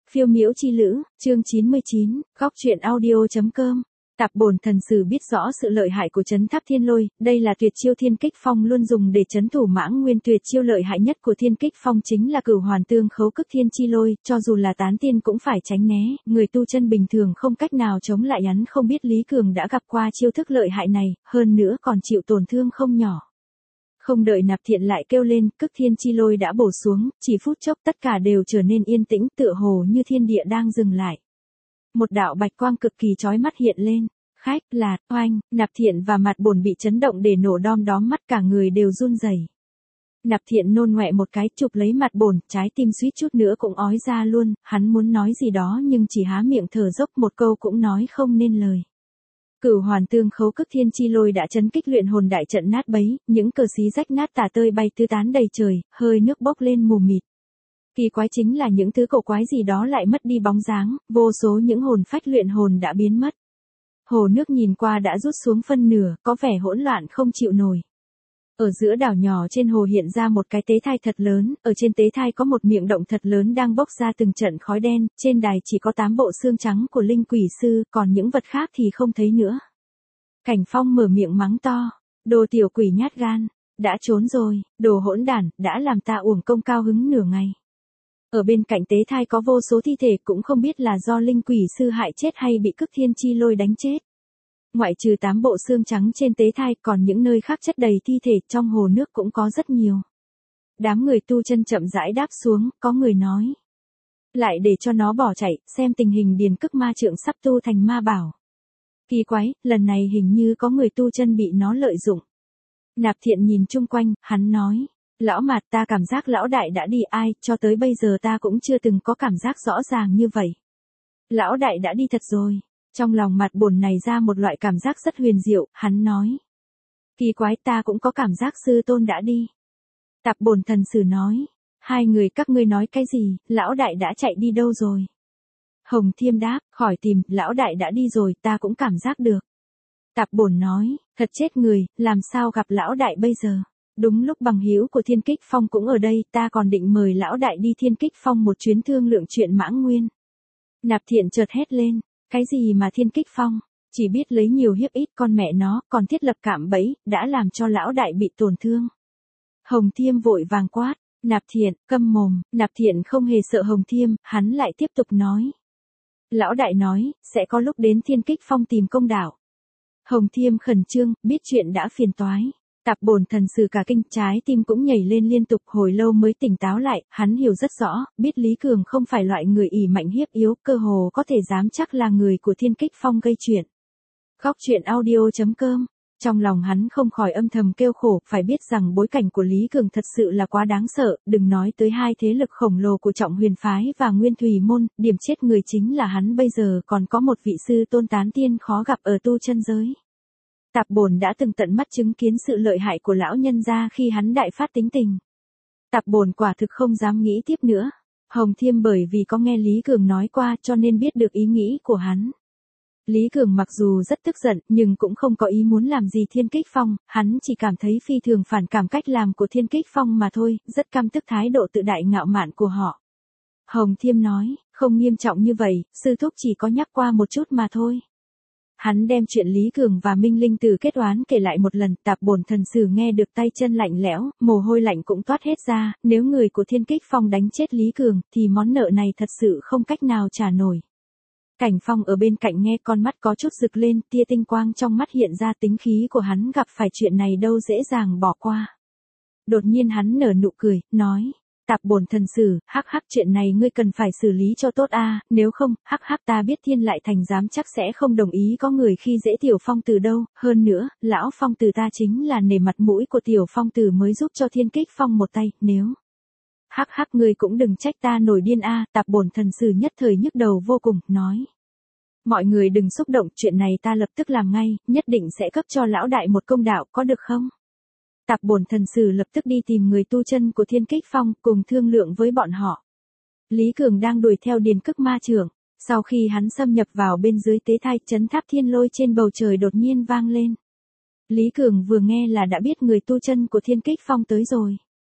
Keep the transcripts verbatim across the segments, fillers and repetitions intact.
Phiêu miễu chi lữ, chương chín mươi chín, góc truyện audio.com. Tạp bổn thần sử biết rõ sự lợi hại của trấn tháp thiên lôi, đây là tuyệt chiêu thiên kích phong luôn dùng để trấn thủ Mãng Nguyên. Tuyệt chiêu lợi hại nhất của thiên kích phong chính là cửu hoàn tương khấu cức thiên chi lôi, cho dù là tán tiên cũng phải tránh né, người tu chân bình thường không cách nào chống lại. Hắn không biết Lý Cường đã gặp qua chiêu thức lợi hại này, hơn nữa còn chịu tổn thương không nhỏ. Không đợi Nạp Thiện lại kêu lên, cức thiên chi lôi đã bổ xuống, chỉ phút chốc tất cả đều trở nên yên tĩnh, tựa hồ như thiên địa đang dừng lại. Một đạo bạch quang cực kỳ chói mắt hiện lên, khách, là, oanh, Nạp Thiện và Mặt Bổn bị chấn động để nổ đom đóm, mắt cả người đều run rẩy. Nạp Thiện nôn ngoẹ một cái, chụp lấy Mặt Bổn, trái tim suýt chút nữa cũng ói ra luôn, hắn muốn nói gì đó nhưng chỉ há miệng thở dốc, một câu cũng nói không nên lời. Cửu hoàn tương khấu cức thiên chi lôi đã chấn kích luyện hồn đại trận nát bấy, những cờ xí rách nát tả tơi bay tứ tán đầy trời, hơi nước bốc lên mù mịt. Kỳ quái chính là những thứ cổ quái gì đó lại mất đi bóng dáng, vô số những hồn phách luyện hồn đã biến mất. Hồ nước nhìn qua đã rút xuống phân nửa, có vẻ hỗn loạn không chịu nổi. Ở giữa đảo nhỏ trên hồ hiện ra một cái tế thai thật lớn, ở trên tế thai có một miệng động thật lớn đang bốc ra từng trận khói đen, trên đài chỉ có tám bộ xương trắng của linh quỷ sư, còn những vật khác thì không thấy nữa. Cảnh Phong mở miệng mắng to, đồ tiểu quỷ nhát gan, đã trốn rồi, đồ hỗn đản, đã làm ta uổng công cao hứng nửa ngày. Ở bên cạnh tế thai có vô số thi thể, cũng không biết là do linh quỷ sư hại chết hay bị cức thiên chi lôi đánh chết. Ngoại trừ tám bộ xương trắng trên tế thai, còn những nơi khác chất đầy thi thể, trong hồ nước cũng có rất nhiều. Đám người tu chân chậm rãi đáp xuống, có người nói. Lại để cho nó bỏ chạy, xem tình hình điền cức ma trượng sắp tu thành ma bảo. Kỳ quái, lần này hình như có người tu chân bị nó lợi dụng. Nạp Thiện nhìn chung quanh, hắn nói. Lão Mạt, ta cảm giác lão đại đã đi, ai, cho tới bây giờ ta cũng chưa từng có cảm giác rõ ràng như vậy. Lão đại đã đi thật rồi. Trong lòng Mặt Bổn này ra một loại cảm giác rất huyền diệu, hắn nói. Kỳ quái, ta cũng có cảm giác sư tôn đã đi. Tạp Bổn thần sử nói. Hai người các ngươi nói cái gì, lão đại đã chạy đi đâu rồi? Hồng Thiêm đáp, khỏi tìm, lão đại đã đi rồi, ta cũng cảm giác được. Tạp Bổn nói, thật chết người, làm sao gặp lão đại bây giờ? Đúng lúc bằng hữu của Thiên Kích Phong cũng ở đây, ta còn định mời lão đại đi Thiên Kích Phong một chuyến thương lượng chuyện Mãng Nguyên. Nạp Thiện chợt hét lên, cái gì mà Thiên Kích Phong, chỉ biết lấy nhiều hiếp ít, con mẹ nó, còn thiết lập cạm bẫy, đã làm cho lão đại bị tổn thương. Hồng Thiêm vội vàng quát, Nạp Thiện, câm mồm. Nạp Thiện không hề sợ Hồng Thiêm, hắn lại tiếp tục nói. Lão đại nói, sẽ có lúc đến Thiên Kích Phong tìm công đạo. Hồng Thiêm khẩn trương, biết chuyện đã phiền toái. Tạp Bổn thần sử cả kinh, trái tim cũng nhảy lên liên tục, hồi lâu mới tỉnh táo lại, hắn hiểu rất rõ, biết Lý Cường không phải loại người ỷ mạnh hiếp yếu, cơ hồ có thể dám chắc là người của Thiên Kích Phong gây chuyện. Góc truyện audio.com. Trong lòng hắn không khỏi âm thầm kêu khổ, phải biết rằng bối cảnh của Lý Cường thật sự là quá đáng sợ, đừng nói tới hai thế lực khổng lồ của Trọng Huyền Phái và Nguyên Thủy Môn, điểm chết người chính là hắn bây giờ còn có một vị sư tôn tán tiên khó gặp ở tu chân giới. Tạp Bổn đã từng tận mắt chứng kiến sự lợi hại của lão nhân gia khi hắn đại phát tính tình. Tạp Bổn quả thực không dám nghĩ tiếp nữa. Hồng Thiêm bởi vì có nghe Lý Cường nói qua cho nên biết được ý nghĩ của hắn. Lý Cường mặc dù rất tức giận nhưng cũng không có ý muốn làm gì Thiên Kích Phong, hắn chỉ cảm thấy phi thường phản cảm cách làm của Thiên Kích Phong mà thôi, rất căm tức thái độ tự đại ngạo mạn của họ. Hồng Thiêm nói, không nghiêm trọng như vậy, sư thúc chỉ có nhắc qua một chút mà thôi. Hắn đem chuyện Lý Cường và Minh Linh Tử kết oán kể lại một lần, Tạp Bổn thần sử nghe được tay chân lạnh lẽo, mồ hôi lạnh cũng toát hết ra, nếu người của Thiên Kích Phong đánh chết Lý Cường, thì món nợ này thật sự không cách nào trả nổi. Cảnh Phong ở bên cạnh nghe, con mắt có chút rực lên, tia tinh quang trong mắt hiện ra, tính khí của hắn gặp phải chuyện này đâu dễ dàng bỏ qua. Đột nhiên hắn nở nụ cười, nói. Tạp Bổn thần sử, hắc hắc, chuyện này ngươi cần phải xử lý cho tốt a, nếu không, hắc hắc, ta biết Thiên Lại Thành dám chắc sẽ không đồng ý có người khi dễ Tiểu Phong Tử đâu, hơn nữa, lão Phong Tử ta chính là nể mặt mũi của Tiểu Phong Tử mới giúp cho Thiên Kích Phong một tay, nếu hắc hắc, ngươi cũng đừng trách ta nổi điên a. Tạp Bổn thần sử nhất thời nhức đầu vô cùng, nói. Mọi người đừng xúc động, chuyện này ta lập tức làm ngay, nhất định sẽ cấp cho lão đại một công đạo, có được không? Tạp Bổn thần sử lập tức đi tìm người tu chân của Thiên Kích Phong, cùng thương lượng với bọn họ. Lý Cường đang đuổi theo điền cức ma trưởng, sau khi hắn xâm nhập vào bên dưới tế thai, trấn tháp thiên lôi trên bầu trời đột nhiên vang lên. Lý Cường vừa nghe là đã biết người tu chân của Thiên Kích Phong tới rồi.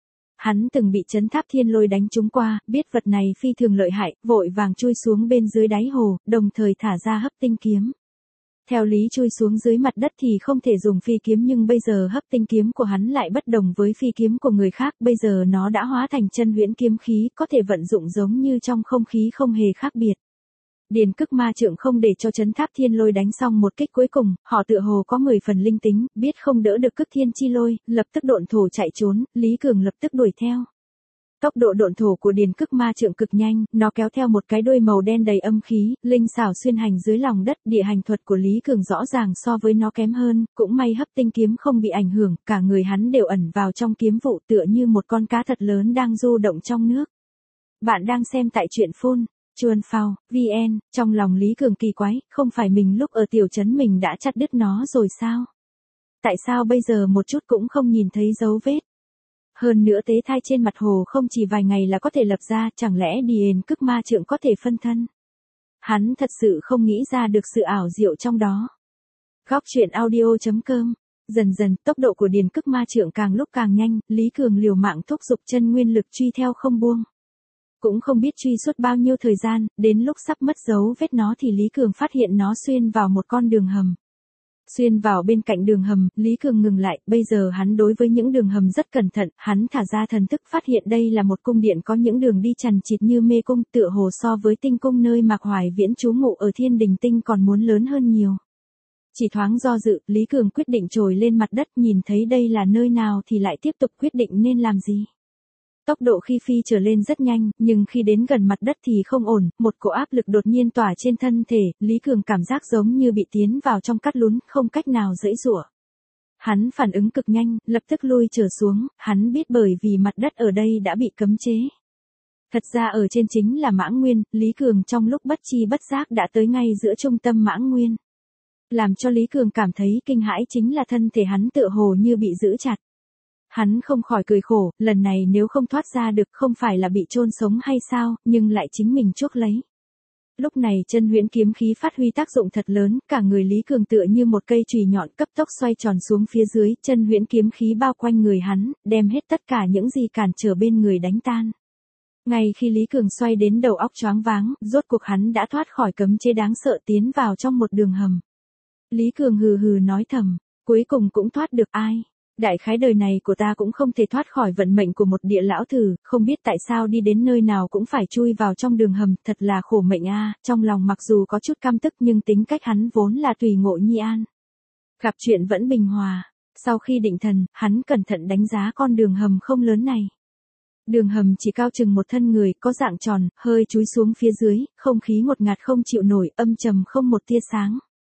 hắn từng bị Trấn Tháp Thiên Lôi đánh trúng qua, biết vật này phi thường lợi hại, vội vàng chui xuống bên dưới đáy hồ, đồng thời thả ra hấp tinh kiếm. Theo lý chui xuống dưới mặt đất thì không thể dùng phi kiếm, nhưng bây giờ hấp tinh kiếm của hắn lại bất đồng với phi kiếm của người khác, bây giờ nó đã hóa thành chân huyễn kiếm khí, có thể vận dụng giống như trong không khí, không hề khác biệt. Điền Cức Ma Trượng không để cho Trấn Tháp Thiên Lôi đánh xong một kích cuối cùng, họ tựa hồ có mười phần linh tính, biết không đỡ được Cức Thiên Chi Lôi, lập tức độn thổ chạy trốn, Lý Cường lập tức đuổi theo. Tốc độ độn thổ của Điền Cức Ma Trượng cực nhanh, nó kéo theo một cái đuôi màu đen đầy âm khí, linh xảo xuyên hành dưới lòng đất, địa hành thuật của Lý Cường rõ ràng so với nó kém hơn, cũng may hấp tinh kiếm không bị ảnh hưởng, cả người hắn đều ẩn vào trong kiếm vụ tựa như một con cá thật lớn đang du động trong nước. Bạn đang xem tại truyện phun Chuan Phao, vn, trong lòng Lý Cường kỳ quái, không phải mình lúc ở tiểu trấn mình đã chặt đứt nó rồi sao? Tại sao bây giờ một chút cũng không nhìn thấy dấu vết? Hơn nữa tế thai trên mặt hồ không chỉ vài ngày là có thể lập ra, chẳng lẽ Điền Cức Ma Trượng có thể phân thân? Hắn thật sự không nghĩ ra được sự ảo diệu trong đó. Góc truyện audio chấm com. Dần dần, tốc độ của Điền Cức Ma Trượng càng lúc càng nhanh, Lý Cường liều mạng thúc giục chân nguyên lực truy theo không buông. Cũng không biết truy suốt bao nhiêu thời gian, đến lúc sắp mất dấu vết nó thì Lý Cường phát hiện nó xuyên vào một con đường hầm. Xuyên vào bên cạnh đường hầm, Lý Cường ngừng lại, bây giờ hắn đối với những đường hầm rất cẩn thận, hắn thả ra thần thức phát hiện đây là một cung điện có những đường đi chằng chịt như mê cung, tựa hồ so với tinh cung nơi Mạc Hoài Viễn trú ngụ ở Thiên Đình Tinh còn muốn lớn hơn nhiều. Chỉ thoáng do dự, Lý Cường quyết định trồi lên mặt đất, nhìn thấy đây là nơi nào thì lại tiếp tục quyết định nên làm gì. Tốc độ khi phi trở lên rất nhanh, nhưng khi đến gần mặt đất thì không ổn, một cỗ áp lực đột nhiên tỏa trên thân thể, Lý Cường cảm giác giống như bị tiến vào trong cát lún, không cách nào giãy giụa. Hắn phản ứng cực nhanh, lập tức lui trở xuống, hắn biết bởi vì mặt đất ở đây đã bị cấm chế. Thật ra ở trên chính là Mãng Nguyên, Lý Cường trong lúc bất chi bất giác đã tới ngay giữa trung tâm Mãng Nguyên. Làm cho Lý Cường cảm thấy kinh hãi chính là thân thể hắn tựa hồ như bị giữ chặt. Hắn không khỏi cười khổ, lần này nếu không thoát ra được không phải là bị chôn sống hay sao, nhưng lại chính mình chuốc lấy. Lúc này chân huyễn kiếm khí phát huy tác dụng thật lớn, cả người Lý Cường tựa như một cây chùy nhọn cấp tốc xoay tròn xuống phía dưới, chân huyễn kiếm khí bao quanh người hắn, đem hết tất cả những gì cản trở bên người đánh tan. Ngay khi Lý Cường xoay đến đầu óc choáng váng, rốt cuộc hắn đã thoát khỏi cấm chế đáng sợ tiến vào trong một đường hầm. Lý Cường hừ hừ nói thầm, cuối cùng cũng thoát được ai. Đại khái đời này của ta cũng không thể thoát khỏi vận mệnh của một địa lão thử, không biết tại sao đi đến nơi nào cũng phải chui vào trong đường hầm, thật là khổ mệnh a. À. Trong lòng mặc dù có chút căm tức nhưng tính cách hắn vốn là tùy ngộ nhi an. Gặp chuyện vẫn bình hòa, sau khi định thần, hắn cẩn thận đánh giá con đường hầm không lớn này. Đường hầm chỉ cao chừng một thân người, có dạng tròn, hơi chúi xuống phía dưới, không khí ngột ngạt không chịu nổi, âm trầm không một tia sáng.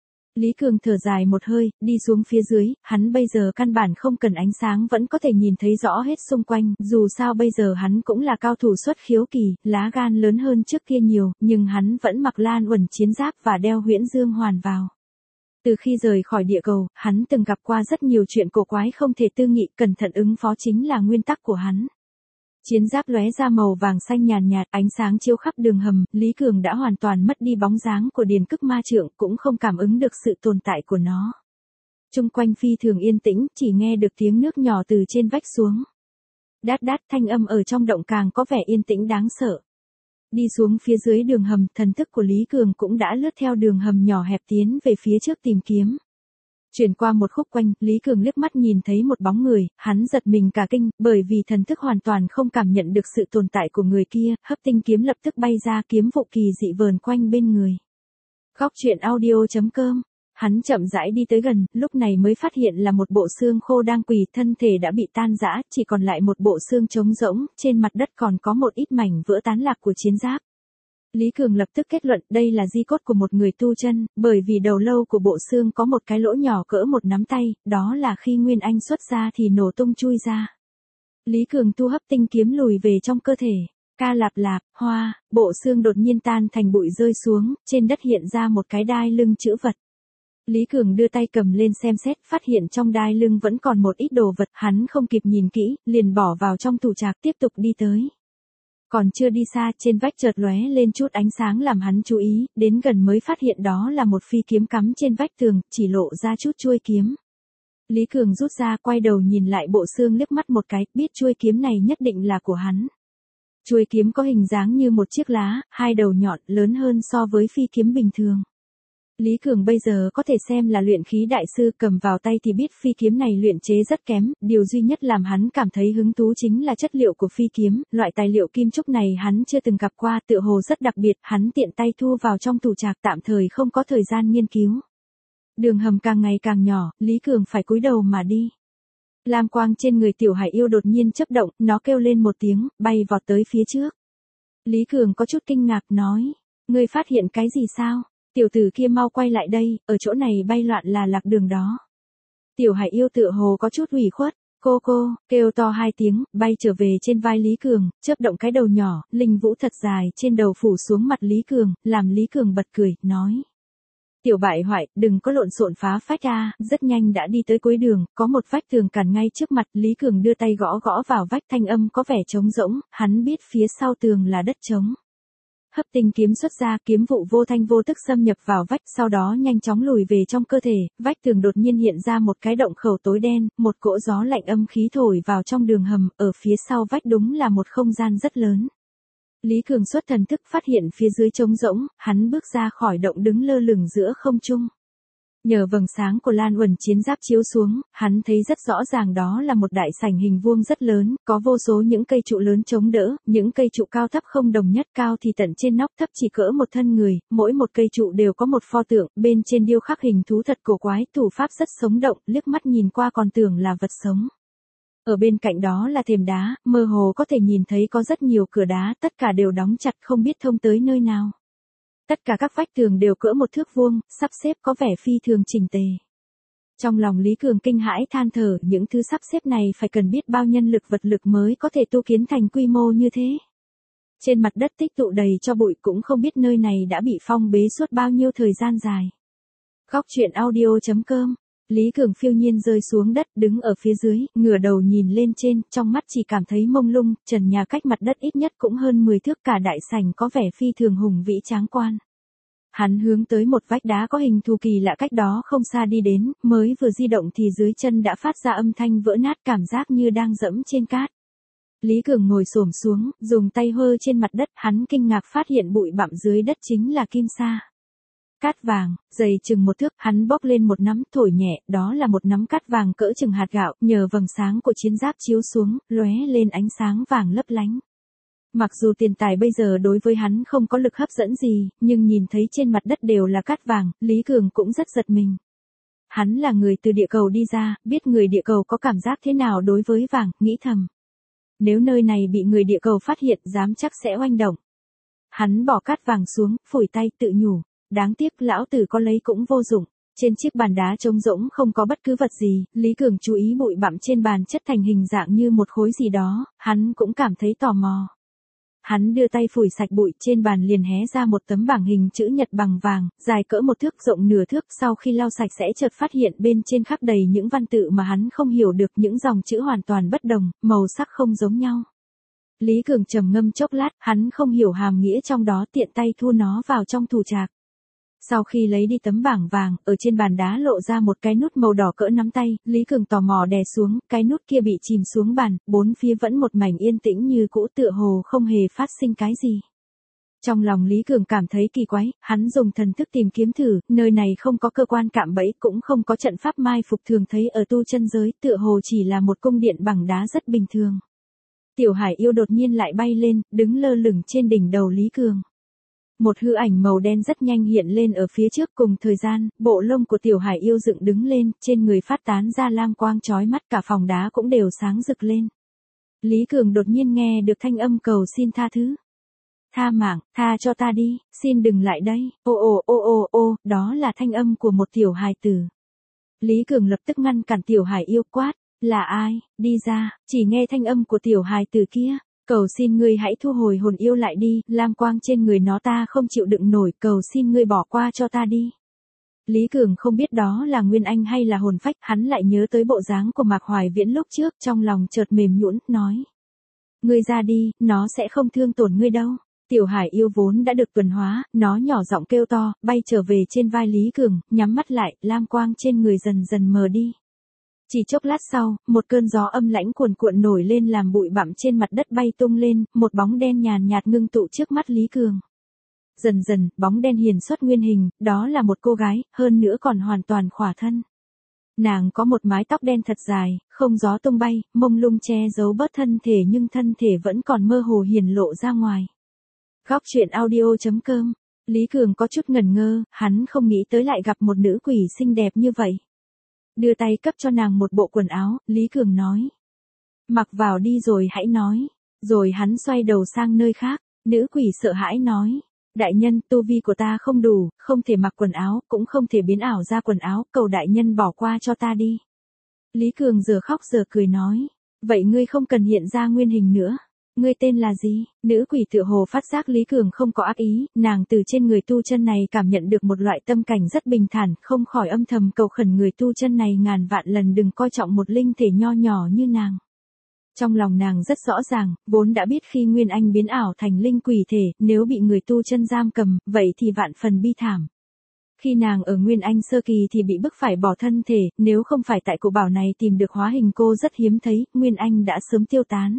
Lý Cường thở dài một hơi, đi xuống phía dưới, hắn bây giờ căn bản không cần ánh sáng vẫn có thể nhìn thấy rõ hết xung quanh, dù sao bây giờ hắn cũng là cao thủ xuất khiếu kỳ, lá gan lớn hơn trước kia nhiều, nhưng hắn vẫn mặc Lan Uẩn chiến giáp và đeo huyễn dương hoàn vào. Từ khi rời khỏi địa cầu, hắn từng gặp qua rất nhiều chuyện cổ quái không thể tư nghị, cẩn thận ứng phó chính là nguyên tắc của hắn. Chiến giáp lóe ra màu vàng xanh nhàn nhạt, ánh sáng chiếu khắp đường hầm, Lý Cường đã hoàn toàn mất đi bóng dáng của Điền Cức Ma Trượng, cũng không cảm ứng được sự tồn tại của nó. Trung quanh phi thường yên tĩnh, chỉ nghe được tiếng nước nhỏ từ trên vách xuống. Đát đát thanh âm ở trong động càng có vẻ yên tĩnh đáng sợ. Đi xuống phía dưới đường hầm, thần thức của Lý Cường cũng đã lướt theo đường hầm nhỏ hẹp tiến về phía trước tìm kiếm. Chuyển qua một khúc quanh, Lý Cường liếc mắt nhìn thấy một bóng người, hắn giật mình cả kinh, bởi vì thần thức hoàn toàn không cảm nhận được sự tồn tại của người kia, hấp tinh kiếm lập tức bay ra, kiếm vụ kỳ dị vờn quanh bên người. Góc truyện audio chấm com. Hắn chậm rãi đi tới gần, lúc này mới phát hiện là một bộ xương khô đang quỳ, thân thể đã bị tan rã, chỉ còn lại một bộ xương trống rỗng, trên mặt đất còn có một ít mảnh vỡ tán lạc của chiến giáp. Lý Cường lập tức kết luận đây là di cốt của một người tu chân, bởi vì đầu lâu của bộ xương có một cái lỗ nhỏ cỡ một nắm tay, đó là khi Nguyên Anh xuất ra thì nổ tung chui ra. Lý Cường tu hấp tinh kiếm lùi về trong cơ thể. Ca lạp lạp, hoa, bộ xương đột nhiên tan thành bụi rơi xuống, trên đất hiện ra một cái đai lưng chữ vật. Lý Cường đưa tay cầm lên xem xét, phát hiện trong đai lưng vẫn còn một ít đồ vật, hắn không kịp nhìn kỹ, liền bỏ vào trong tủ trạc tiếp tục đi tới. Còn chưa đi xa, trên vách chợt lóe lên chút ánh sáng làm hắn chú ý, đến gần mới phát hiện đó là một phi kiếm cắm trên vách tường, chỉ lộ ra chút chuôi kiếm. Lý Cường rút ra, quay đầu nhìn lại bộ xương liếc mắt một cái, biết chuôi kiếm này nhất định là của hắn. Chuôi kiếm có hình dáng như một chiếc lá, hai đầu nhọn, lớn hơn so với phi kiếm bình thường. Lý Cường bây giờ có thể xem là luyện khí đại sư, cầm vào tay thì biết phi kiếm này luyện chế rất kém, điều duy nhất làm hắn cảm thấy hứng thú chính là chất liệu của phi kiếm, loại tài liệu kim trúc này hắn chưa từng gặp qua, tựa hồ rất đặc biệt, hắn tiện tay thu vào trong tủ trạc, tạm thời không có thời gian nghiên cứu. Đường hầm càng ngày càng nhỏ, Lý Cường phải cúi đầu mà đi. Lam quang trên người Tiểu Hải Yêu đột nhiên chớp động, nó kêu lên một tiếng, bay vọt tới phía trước. Lý Cường có chút kinh ngạc nói, ngươi phát hiện cái gì sao? Tiểu tử kia mau quay lại đây, ở chỗ này bay loạn là lạc đường đó. Tiểu Hải Yêu tựa hồ có chút ủy khuất, cô cô, kêu to hai tiếng, bay trở về trên vai Lý Cường, chớp động cái đầu nhỏ, linh vũ thật dài trên đầu phủ xuống mặt Lý Cường, làm Lý Cường bật cười, nói. Tiểu bại hoại, đừng có lộn xộn phá phách a, rất nhanh đã đi tới cuối đường, có một vách tường cản ngay trước mặt, Lý Cường đưa tay gõ gõ vào vách, thanh âm có vẻ trống rỗng, hắn biết phía sau tường là đất trống. Hấp tinh kiếm xuất ra, kiếm vụ vô thanh vô tức xâm nhập vào vách, sau đó nhanh chóng lùi về trong cơ thể, vách tường đột nhiên hiện ra một cái động khẩu tối đen, một cỗ gió lạnh âm khí thổi vào trong đường hầm, ở phía sau vách đúng là một không gian rất lớn. Lý Cường xuất thần thức phát hiện phía dưới trống rỗng, hắn bước ra khỏi động đứng lơ lửng giữa không trung. Nhờ vầng sáng của Lan Uẩn chiến giáp chiếu xuống, hắn thấy rất rõ ràng đó là một đại sảnh hình vuông rất lớn, có vô số những cây trụ lớn chống đỡ, những cây trụ cao thấp không đồng nhất, cao thì tận trên nóc, thấp chỉ cỡ một thân người, mỗi một cây trụ đều có một pho tượng, bên trên điêu khắc hình thú thật cổ quái, thủ pháp rất sống động, liếc mắt nhìn qua còn tưởng là vật sống. Ở bên cạnh đó là thềm đá, mơ hồ có thể nhìn thấy có rất nhiều cửa đá, tất cả đều đóng chặt không biết thông tới nơi nào. Tất cả các vách tường đều cỡ một thước vuông, sắp xếp có vẻ phi thường chỉnh tề. Trong lòng Lý Cường kinh hãi than thở, những thứ sắp xếp này phải cần biết bao nhân lực vật lực mới có thể tu kiến thành quy mô như thế. Trên mặt đất tích tụ đầy cho bụi, cũng không biết nơi này đã bị phong bế suốt bao nhiêu thời gian dài. Góc truyện audio chấm com. Lý Cường phiêu nhiên rơi xuống đất, đứng ở phía dưới, ngửa đầu nhìn lên trên, trong mắt chỉ cảm thấy mông lung, trần nhà cách mặt đất ít nhất cũng hơn mười thước, cả đại sảnh có vẻ phi thường hùng vĩ tráng quan. Hắn hướng tới một vách đá có hình thù kỳ lạ cách đó không xa đi đến, mới vừa di động thì dưới chân đã phát ra âm thanh vỡ nát, cảm giác như đang dẫm trên cát. Lý Cường ngồi xổm xuống, dùng tay hơ trên mặt đất, hắn kinh ngạc phát hiện bụi bặm dưới đất chính là kim sa. Cát vàng, dày chừng một thước, hắn bóc lên một nắm, thổi nhẹ, đó là một nắm cát vàng cỡ chừng hạt gạo, nhờ vầng sáng của chiến giáp chiếu xuống, lóe lên ánh sáng vàng lấp lánh. Mặc dù tiền tài bây giờ đối với hắn không có lực hấp dẫn gì, nhưng nhìn thấy trên mặt đất đều là cát vàng, Lý Cường cũng rất giật mình. Hắn là người từ địa cầu đi ra, biết người địa cầu có cảm giác thế nào đối với vàng, nghĩ thầm. Nếu nơi này bị người địa cầu phát hiện, dám chắc sẽ oanh động. Hắn bỏ cát vàng xuống, phủi tay tự nhủ. Đáng tiếc lão tử có lấy cũng vô dụng. Trên chiếc bàn đá trống rỗng không có bất cứ vật gì, Lý Cường chú ý bụi bặm trên bàn chất thành hình dạng như một khối gì đó, hắn cũng cảm thấy tò mò. Hắn đưa tay phủi sạch bụi, trên bàn liền hé ra một tấm bảng hình chữ nhật bằng vàng, dài cỡ một thước rộng nửa thước, sau khi lau sạch sẽ chợt phát hiện bên trên khắc đầy những văn tự mà hắn không hiểu được, những dòng chữ hoàn toàn bất đồng, màu sắc không giống nhau. Lý Cường trầm ngâm chốc lát, hắn không hiểu hàm nghĩa trong đó, tiện tay thu nó vào trong tủ trạc. Sau khi lấy đi tấm bảng vàng, ở trên bàn đá lộ ra một cái nút màu đỏ cỡ nắm tay, Lý Cường tò mò đè xuống, cái nút kia bị chìm xuống bàn, bốn phía vẫn một mảnh yên tĩnh như cũ, tựa hồ không hề phát sinh cái gì. Trong lòng Lý Cường cảm thấy kỳ quái, hắn dùng thần thức tìm kiếm thử, nơi này không có cơ quan cạm bẫy, cũng không có trận pháp mai phục thường thấy ở tu chân giới, tựa hồ chỉ là một cung điện bằng đá rất bình thường. Tiểu Hải Yêu đột nhiên lại bay lên, đứng lơ lửng trên đỉnh đầu Lý Cường. Một hư ảnh màu đen rất nhanh hiện lên ở phía trước, cùng thời gian, bộ lông của Tiểu Hải Yêu dựng đứng lên, trên người phát tán ra lam quang chói mắt, cả phòng đá cũng đều sáng rực lên. Lý Cường đột nhiên nghe được thanh âm cầu xin tha thứ. Tha mạng, tha cho ta đi, xin đừng lại đây, ô ô ô ô ô, đó là thanh âm của một tiểu hài tử. Lý Cường lập tức ngăn cản Tiểu Hải Yêu, quát, là ai, đi ra, chỉ nghe thanh âm của tiểu hài tử kia. Cầu xin ngươi hãy thu hồi hồn yêu lại đi, lam quang trên người nó ta không chịu đựng nổi, cầu xin ngươi bỏ qua cho ta đi. Lý Cường không biết đó là Nguyên Anh hay là hồn phách, hắn lại nhớ tới bộ dáng của Mạc Hoài Viễn lúc trước, trong lòng chợt mềm nhũn, nói. Ngươi ra đi, nó sẽ không thương tổn ngươi đâu. Tiểu Hải Yêu vốn đã được tuần hóa, nó nhỏ giọng kêu to, bay trở về trên vai Lý Cường, nhắm mắt lại, lam quang trên người dần dần mờ đi. Chỉ chốc lát sau, một cơn gió âm lãnh cuồn cuộn nổi lên làm bụi bặm trên mặt đất bay tung lên, một bóng đen nhàn nhạt ngưng tụ trước mắt Lý Cường. Dần dần, bóng đen hiển xuất nguyên hình, đó là một cô gái, hơn nữa còn hoàn toàn khỏa thân. Nàng có một mái tóc đen thật dài, không gió tung bay, mông lung che giấu bớt thân thể nhưng thân thể vẫn còn mơ hồ hiển lộ ra ngoài. Góc truyện audio chấm com. Lý Cường có chút ngẩn ngơ, hắn không nghĩ tới lại gặp một nữ quỷ xinh đẹp như vậy. Đưa tay cấp cho nàng một bộ quần áo, Lý Cường nói. Mặc vào đi rồi hãy nói. Rồi hắn xoay đầu sang nơi khác, nữ quỷ sợ hãi nói. Đại nhân, tu vi của ta không đủ, không thể mặc quần áo, cũng không thể biến ảo ra quần áo, cầu đại nhân bỏ qua cho ta đi. Lý Cường giờ khóc giờ cười nói. Vậy ngươi không cần hiện ra nguyên hình nữa. Ngươi tên là gì? Nữ quỷ tựa hồ phát giác Lý Cường không có ác ý, nàng từ trên người tu chân này cảm nhận được một loại tâm cảnh rất bình thản, không khỏi âm thầm cầu khẩn người tu chân này ngàn vạn lần đừng coi trọng một linh thể nho nhỏ như nàng. Trong lòng nàng rất rõ ràng, vốn đã biết khi Nguyên Anh biến ảo thành linh quỷ thể, nếu bị người tu chân giam cầm, vậy thì vạn phần bi thảm. Khi nàng ở Nguyên Anh sơ kỳ thì bị bức phải bỏ thân thể, nếu không phải tại cổ bảo này tìm được hóa hình cô rất hiếm thấy, Nguyên Anh đã sớm tiêu tán.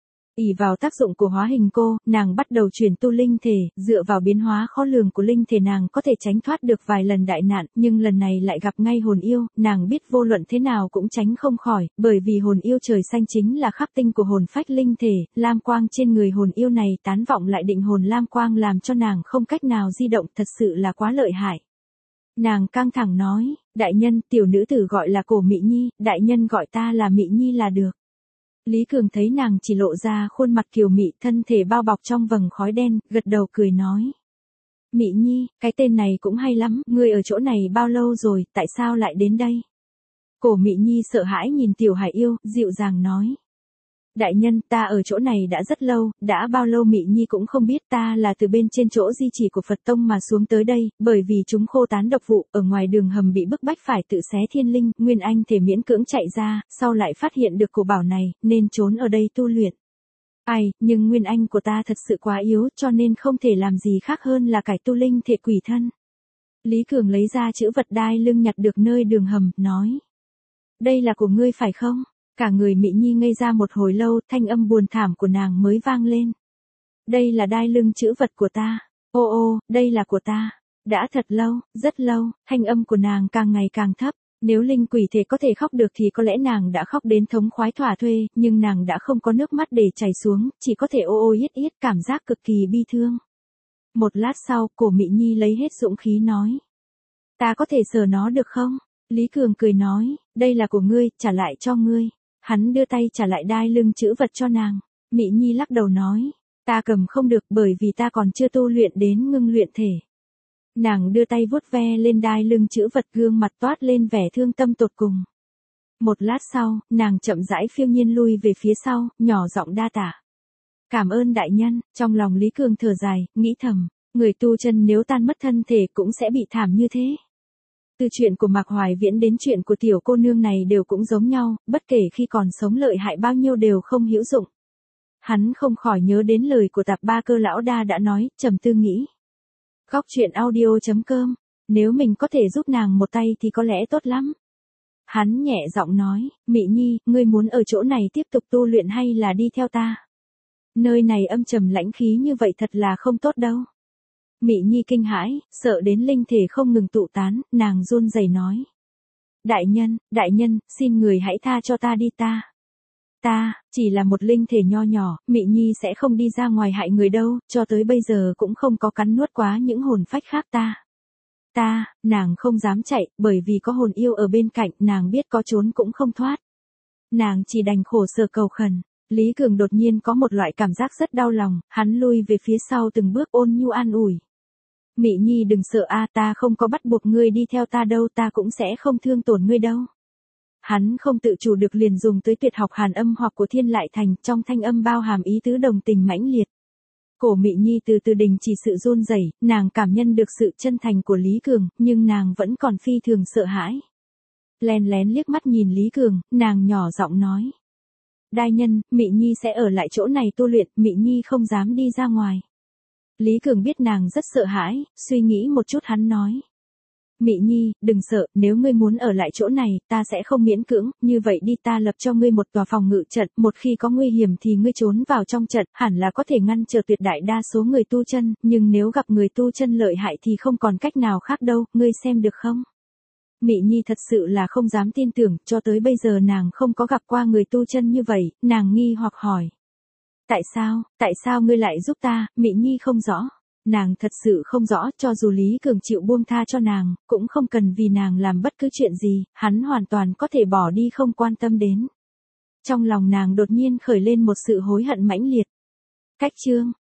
ỷ vào tác dụng của hóa hình cô, nàng bắt đầu chuyển tu linh thể, dựa vào biến hóa khó lường của linh thể nàng có thể tránh thoát được vài lần đại nạn, nhưng lần này lại gặp ngay hồn yêu, nàng biết vô luận thế nào cũng tránh không khỏi, bởi vì hồn yêu trời xanh chính là khắc tinh của hồn phách linh thể, lam quang trên người hồn yêu này tán vọng lại định hồn lam quang làm cho nàng không cách nào di động, thật sự là quá lợi hại. Nàng căng thẳng nói, đại nhân, tiểu nữ tử gọi là Cổ Mị Nhi, đại nhân gọi ta là Mị Nhi là được. Lý Cường thấy nàng chỉ lộ ra khuôn mặt kiều mị, thân thể bao bọc trong vầng khói đen, gật đầu cười nói. Mị Nhi, cái tên này cũng hay lắm, ngươi ở chỗ này bao lâu rồi, tại sao lại đến đây? Cổ Mị Nhi sợ hãi nhìn tiểu hải yêu, dịu dàng nói. Đại nhân, ta ở chỗ này đã rất lâu, đã bao lâu Mị Nhi cũng không biết, ta là từ bên trên chỗ di chỉ của Phật Tông mà xuống tới đây, bởi vì chúng khô tán độc vụ, ở ngoài đường hầm bị bức bách phải tự xé thiên linh, Nguyên Anh thể miễn cưỡng chạy ra, sau lại phát hiện được cổ bảo này, nên trốn ở đây tu luyện. Ai, nhưng Nguyên Anh của ta thật sự quá yếu, cho nên không thể làm gì khác hơn là cải tu linh thể quỷ thân. Lý Cường lấy ra chữ vật đai lưng nhặt được nơi đường hầm, nói. Đây là của ngươi phải không? Cả người Mị Nhi ngây ra một hồi lâu, thanh âm buồn thảm của nàng mới vang lên. Đây là đai lưng chữ vật của ta. Ô ô, đây là của ta. Đã thật lâu, rất lâu, thanh âm của nàng càng ngày càng thấp. Nếu linh quỷ thể có thể khóc được thì có lẽ nàng đã khóc đến thống khoái thỏa thuê, nhưng nàng đã không có nước mắt để chảy xuống, chỉ có thể ô ô yết yết, cảm giác cực kỳ bi thương. Một lát sau, Cổ Mị Nhi lấy hết dũng khí nói. Ta có thể sờ nó được không? Lý Cường cười nói, đây là của ngươi, trả lại cho ngươi. Hắn đưa tay trả lại đai lưng chữ vật cho nàng. Mị Nhi lắc đầu nói, ta cầm không được bởi vì ta còn chưa tu luyện đến ngưng luyện thể. Nàng đưa tay vuốt ve lên đai lưng chữ vật, gương mặt toát lên vẻ thương tâm tột cùng. Một lát sau, nàng chậm rãi phiêu nhiên lui về phía sau, nhỏ giọng đa tạ. Cảm ơn đại nhân, trong lòng Lý Cường thở dài, nghĩ thầm, người tu chân nếu tan mất thân thể cũng sẽ bị thảm như thế. Từ chuyện của Mạc Hoài Viễn đến chuyện của tiểu cô nương này đều cũng giống nhau, bất kể khi còn sống lợi hại bao nhiêu đều không hữu dụng. Hắn không khỏi nhớ đến lời của Tạp Ba Cơ lão đa đã nói, trầm tư nghĩ. Góc truyện audio chấm com, nếu mình có thể giúp nàng một tay thì có lẽ tốt lắm. Hắn nhẹ giọng nói, Mị Nhi, ngươi muốn ở chỗ này tiếp tục tu luyện hay là đi theo ta? Nơi này âm trầm lãnh khí như vậy thật là không tốt đâu. Mị Nhi kinh hãi, sợ đến linh thể không ngừng tụ tán, nàng run rẩy nói. Đại nhân, đại nhân, xin người hãy tha cho ta đi ta. Ta, chỉ là một linh thể nho nhỏ, Mị Nhi sẽ không đi ra ngoài hại người đâu, cho tới bây giờ cũng không có cắn nuốt quá những hồn phách khác ta. Ta, nàng không dám chạy, bởi vì có hồn yêu ở bên cạnh, nàng biết có trốn cũng không thoát. Nàng chỉ đành khổ sở cầu khẩn. Lý Cường đột nhiên có một loại cảm giác rất đau lòng, hắn lui về phía sau từng bước ôn nhu an ủi. Mị Nhi đừng sợ a, ta không có bắt buộc ngươi đi theo ta đâu, ta cũng sẽ không thương tổn ngươi đâu. Hắn không tự chủ được liền dùng tới tuyệt học hàn âm hoặc của Thiên Lại Thành, trong thanh âm bao hàm ý tứ đồng tình mãnh liệt. Cổ Mị Nhi từ từ đình chỉ sự run rẩy, nàng cảm nhận được sự chân thành của Lý Cường, nhưng nàng vẫn còn phi thường sợ hãi. Lén lén liếc mắt nhìn Lý Cường, nàng nhỏ giọng nói. Đại nhân, Mị Nhi sẽ ở lại chỗ này tu luyện, Mị Nhi không dám đi ra ngoài. Lý Cường biết nàng rất sợ hãi, suy nghĩ một chút hắn nói. Mị Nhi, đừng sợ, nếu ngươi muốn ở lại chỗ này, ta sẽ không miễn cưỡng, như vậy đi ta lập cho ngươi một tòa phòng ngự trận, một khi có nguy hiểm thì ngươi trốn vào trong trận, hẳn là có thể ngăn trở tuyệt đại đa số người tu chân, nhưng nếu gặp người tu chân lợi hại thì không còn cách nào khác đâu, ngươi xem được không? Mị Nhi thật sự là không dám tin tưởng, cho tới bây giờ nàng không có gặp qua người tu chân như vậy, nàng nghi hoặc hỏi. Tại sao, tại sao ngươi lại giúp ta, Mị Nhi không rõ. Nàng thật sự không rõ, cho dù Lý Cường chịu buông tha cho nàng, cũng không cần vì nàng làm bất cứ chuyện gì, hắn hoàn toàn có thể bỏ đi không quan tâm đến. Trong lòng nàng đột nhiên khởi lên một sự hối hận mãnh liệt. Cách chương